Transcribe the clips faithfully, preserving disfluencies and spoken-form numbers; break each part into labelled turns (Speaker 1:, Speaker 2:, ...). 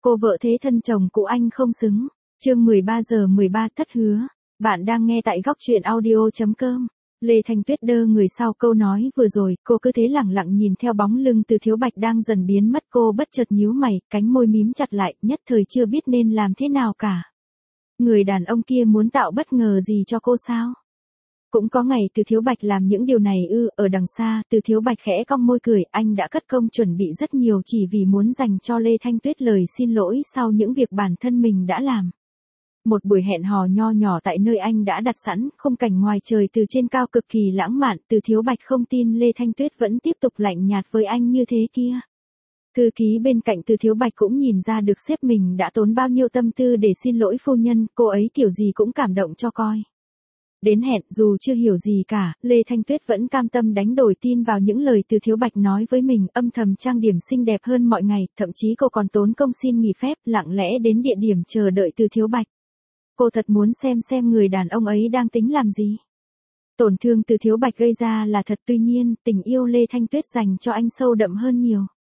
Speaker 1: Cô vợ thế thân chồng cũ anh không xứng. Chương mười ba giờ mười ba thất hứa. Bạn đang nghe tại góc truyện audio chấm com. Lê Thanh Tuyết đơ người sau câu nói vừa rồi, cô cứ thế lẳng lặng nhìn theo bóng lưng Từ Thiếu Bạch đang dần biến mất, cô bất chợt nhíu mày, cánh môi mím chặt lại, nhất thời chưa biết nên làm thế nào cả. Người đàn ông kia muốn tạo bất ngờ gì cho cô sao? Cũng có ngày Từ Thiếu Bạch làm những điều này ư? Ở đằng xa, Từ Thiếu Bạch khẽ cong môi cười, anh đã cất công chuẩn bị rất nhiều chỉ vì muốn dành cho Lê Thanh Tuyết lời xin lỗi sau những việc bản thân mình đã làm. Một buổi hẹn hò nho nhỏ tại nơi anh đã đặt sẵn, khung cảnh ngoài trời từ trên cao cực kỳ lãng mạn, Từ Thiếu Bạch không tin Lê Thanh Tuyết vẫn tiếp tục lạnh nhạt với anh như thế kia. Thư ký bên cạnh Từ Thiếu Bạch cũng nhìn ra được sếp mình đã tốn bao nhiêu tâm tư để xin lỗi phu nhân, cô ấy kiểu gì cũng cảm động cho coi. Đến hẹn, dù chưa hiểu gì cả, Lê Thanh Tuyết vẫn cam tâm đánh đổi tin vào những lời Từ Thiếu Bạch nói với mình, âm thầm trang điểm xinh đẹp hơn mọi ngày, thậm chí cô còn tốn công xin nghỉ phép, lặng lẽ đến địa điểm chờ đợi Từ Thiếu Bạch. Cô thật muốn xem xem người đàn ông ấy đang tính làm gì. Tổn thương Từ Thiếu Bạch gây ra là thật, tuy nhiên, tình yêu Lê Thanh Tuyết dành cho anh sâu đậm hơn nhiều.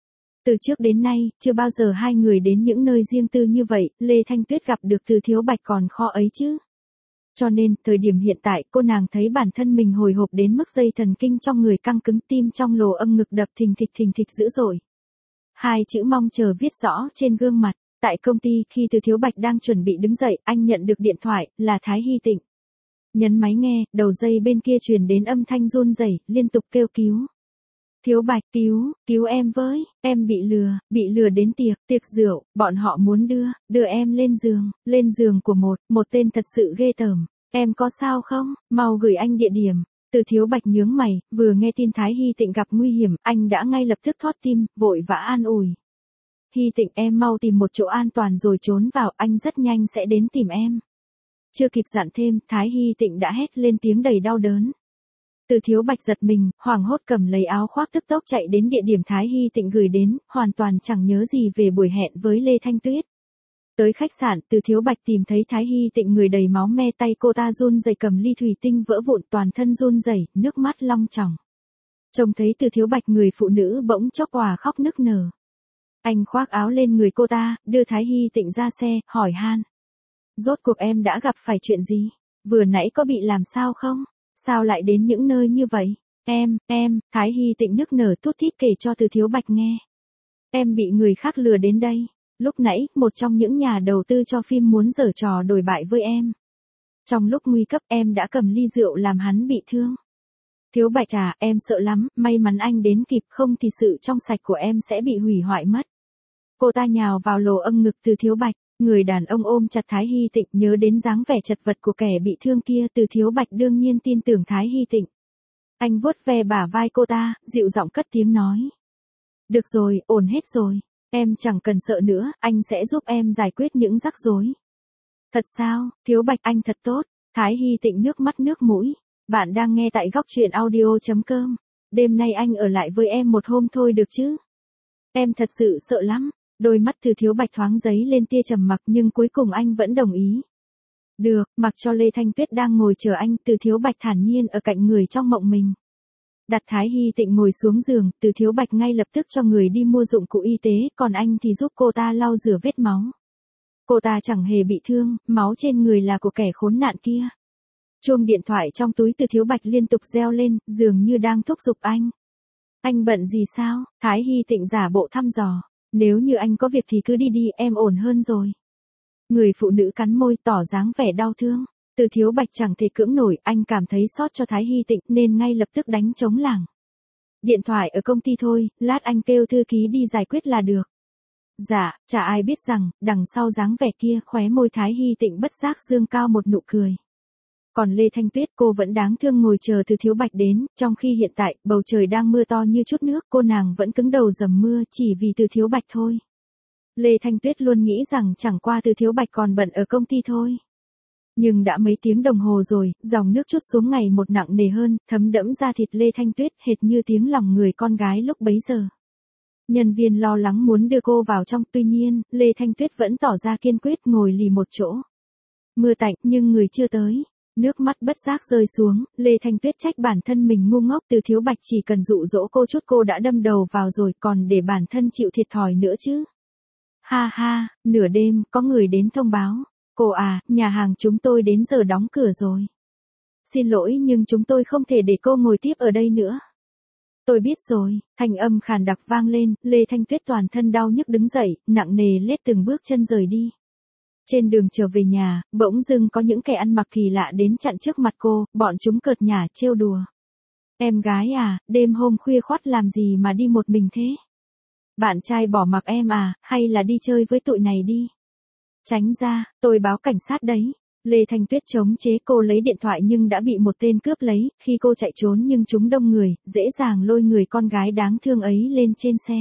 Speaker 1: Từ trước đến nay, chưa bao giờ hai người đến những nơi riêng tư như vậy, Lê Thanh Tuyết gặp được Từ Thiếu Bạch còn khó ấy chứ. Cho nên, thời điểm hiện tại, cô nàng thấy bản thân mình hồi hộp đến mức dây thần kinh trong người căng cứng, tim trong lồ âm ngực đập thình thịch thình thịch dữ dội. Hai chữ mong chờ viết rõ trên gương mặt. Tại công ty, khi Từ Thiếu Bạch đang chuẩn bị đứng dậy, anh nhận được điện thoại, là Thái Hy Tịnh. Nhấn máy nghe, đầu dây bên kia truyền đến âm thanh run rẩy, liên tục kêu cứu. Thiếu Bạch, cứu, cứu em với, em bị lừa, bị lừa đến tiệc, tiệc rượu, bọn họ muốn đưa, đưa em lên giường, lên giường của một, một tên thật sự ghê tởm. Em có sao không, mau gửi anh địa điểm. Từ Thiếu Bạch nhướng mày, vừa nghe tin Thái Hy Tịnh gặp nguy hiểm, anh đã ngay lập tức thót tim, vội vã an ủi. Hy Tịnh, em mau tìm một chỗ an toàn rồi trốn vào, anh rất nhanh sẽ đến tìm em. Chưa kịp dặn thêm, Thái Hy Tịnh đã hét lên tiếng đầy đau đớn. Từ Thiếu Bạch giật mình, hoảng hốt cầm lấy áo khoác tức tốc chạy đến địa điểm Thái Hy Tịnh gửi đến, hoàn toàn chẳng nhớ gì về buổi hẹn với Lê Thanh Tuyết. Tới khách sạn, Từ Thiếu Bạch tìm thấy Thái Hy Tịnh người đầy máu me, tay cô ta run rẩy cầm ly thủy tinh vỡ vụn, toàn thân run rẩy, nước mắt long tròng. Trông thấy Từ Thiếu Bạch, người phụ nữ bỗng chốc òa khóc nức nở. Anh khoác áo lên người cô ta, đưa Thái Hy Tịnh ra xe, hỏi han. Rốt cuộc em đã gặp phải chuyện gì? Vừa nãy có bị làm sao không? Sao lại đến những nơi như vậy? Em, em, Thái Hy Tịnh nức nở thút thít kể cho Từ Thiếu Bạch nghe. Em bị người khác lừa đến đây. Lúc nãy, một trong những nhà đầu tư cho phim muốn giở trò đồi bại với em. Trong lúc nguy cấp, em đã cầm ly rượu làm hắn bị thương. Thiếu Bạch à, em sợ lắm, may mắn anh đến kịp, không thì sự trong sạch của em sẽ bị hủy hoại mất. Cô ta nhào vào lồ âm ngực Từ Thiếu Bạch, người đàn ông ôm chặt Thái Hy Tịnh, nhớ đến dáng vẻ chật vật của kẻ bị thương kia, Từ Thiếu Bạch đương nhiên tin tưởng Thái Hy Tịnh. Anh vuốt ve bả vai cô ta, dịu giọng cất tiếng nói. Được rồi, ổn hết rồi, em chẳng cần sợ nữa, anh sẽ giúp em giải quyết những rắc rối. Thật sao, Thiếu Bạch anh thật tốt, Thái Hy Tịnh nước mắt nước mũi. Bạn đang nghe tại góc truyện audio chấm com. Đêm nay anh ở lại với em một hôm thôi được chứ? Em thật sự sợ lắm. Đôi mắt Từ Thiếu Bạch thoáng giấy lên tia trầm mặc, nhưng cuối cùng anh vẫn đồng ý. Được, mặc cho Lê Thanh Tuyết đang ngồi chờ anh, Từ Thiếu Bạch thản nhiên ở cạnh người trong mộng mình. Đặt Thái Hy Tịnh ngồi xuống giường, Từ Thiếu Bạch ngay lập tức cho người đi mua dụng cụ y tế, còn anh thì giúp cô ta lau rửa vết máu. Cô ta chẳng hề bị thương, máu trên người là của kẻ khốn nạn kia. Chuông điện thoại trong túi Từ Thiếu Bạch liên tục reo lên, dường như đang thúc giục anh. Anh bận gì sao? Thái Hy Tịnh giả bộ thăm dò. Nếu như anh có việc thì cứ đi đi, em ổn hơn rồi. Người phụ nữ cắn môi tỏ dáng vẻ đau thương. Từ Thiếu Bạch chẳng thể cưỡng nổi, anh cảm thấy xót cho Thái Hy Tịnh nên ngay lập tức đánh trống lảng. Điện thoại ở công ty thôi, lát anh kêu thư ký đi giải quyết là được. Dạ, chả ai biết rằng, đằng sau dáng vẻ kia, khóe môi Thái Hy Tịnh bất giác dương cao một nụ cười. Còn Lê Thanh Tuyết, cô vẫn đáng thương ngồi chờ Từ Thiếu Bạch đến, trong khi hiện tại, bầu trời đang mưa to như chút nước, cô nàng vẫn cứng đầu dầm mưa chỉ vì Từ Thiếu Bạch thôi. Lê Thanh Tuyết luôn nghĩ rằng chẳng qua Từ Thiếu Bạch còn bận ở công ty thôi. Nhưng đã mấy tiếng đồng hồ rồi, dòng nước trút xuống ngày một nặng nề hơn, thấm đẫm da thịt Lê Thanh Tuyết hệt như tiếng lòng người con gái lúc bấy giờ. Nhân viên lo lắng muốn đưa cô vào trong, tuy nhiên, Lê Thanh Tuyết vẫn tỏ ra kiên quyết ngồi lì một chỗ. Mưa tạnh, nhưng người chưa tới. Nước mắt bất giác rơi xuống, Lê Thanh Tuyết trách bản thân mình ngu ngốc, Từ Thiếu Bạch chỉ cần dụ dỗ cô chút cô đã đâm đầu vào rồi, còn để bản thân chịu thiệt thòi nữa chứ. Ha ha, nửa đêm, có người đến thông báo. Cô à, nhà hàng chúng tôi đến giờ đóng cửa rồi. Xin lỗi nhưng chúng tôi không thể để cô ngồi tiếp ở đây nữa. Tôi biết rồi, thanh âm khàn đặc vang lên, Lê Thanh Tuyết toàn thân đau nhức đứng dậy, nặng nề lết từng bước chân rời đi. Trên đường trở về nhà, bỗng dưng có những kẻ ăn mặc kỳ lạ đến chặn trước mặt cô, bọn chúng cợt nhả trêu đùa. Em gái à, đêm hôm khuya khoắt làm gì mà đi một mình thế? Bạn trai bỏ mặc em à, hay là đi chơi với tụi này đi? Tránh ra, tôi báo cảnh sát đấy. Lê Thanh Tuyết chống chế cô lấy điện thoại nhưng đã bị một tên cướp lấy, khi cô chạy trốn nhưng chúng đông người, dễ dàng lôi người con gái đáng thương ấy lên trên xe.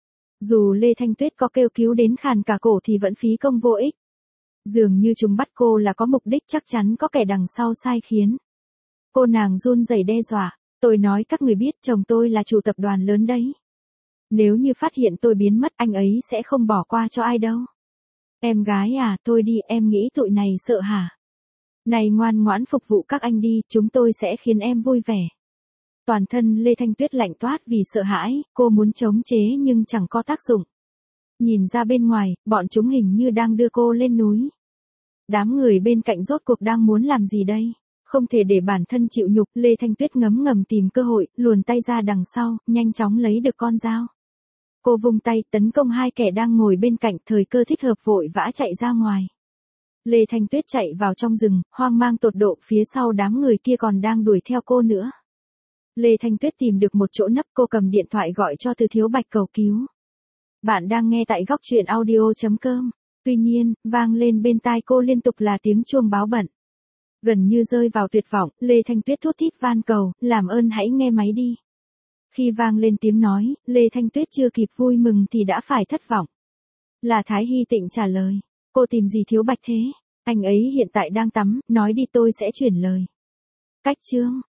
Speaker 1: Dù Lê Thanh Tuyết có kêu cứu đến khàn cả cổ thì vẫn phí công vô ích. Dường như chúng bắt cô là có mục đích, chắc chắn có kẻ đằng sau sai khiến. Cô nàng run rẩy đe dọa, tôi nói các người biết chồng tôi là chủ tập đoàn lớn đấy. Nếu như phát hiện tôi biến mất anh ấy sẽ không bỏ qua cho ai đâu. Em gái à, thôi đi, em nghĩ tụi này sợ hả? Này ngoan ngoãn phục vụ các anh đi, chúng tôi sẽ khiến em vui vẻ. Toàn thân Lê Thanh Tuyết lạnh toát vì sợ hãi, cô muốn chống chế nhưng chẳng có tác dụng. Nhìn ra bên ngoài, bọn chúng hình như đang đưa cô lên núi. Đám người bên cạnh rốt cuộc đang muốn làm gì đây? Không thể để bản thân chịu nhục, Lê Thanh Tuyết ngấm ngầm tìm cơ hội, luồn tay ra đằng sau, nhanh chóng lấy được con dao. Cô vung tay tấn công hai kẻ đang ngồi bên cạnh, thời cơ thích hợp vội vã chạy ra ngoài. Lê Thanh Tuyết chạy vào trong rừng, hoang mang tột độ, phía sau đám người kia còn đang đuổi theo cô nữa. Lê Thanh Tuyết tìm được một chỗ nấp, cô cầm điện thoại gọi cho Từ Thiếu Bạch cầu cứu. Bạn đang nghe tại góc truyện audio chấm com. Tuy nhiên, vang lên bên tai cô liên tục là tiếng chuông báo bận. Gần như rơi vào tuyệt vọng, Lê Thanh Tuyết thút thít van cầu, làm ơn hãy nghe máy đi. Khi vang lên tiếng nói, Lê Thanh Tuyết chưa kịp vui mừng thì đã phải thất vọng. Là Thái Hy Tịnh trả lời. Cô tìm gì Thiếu Bạch thế? Anh ấy hiện tại đang tắm, nói đi tôi sẽ chuyển lời. Cách chương.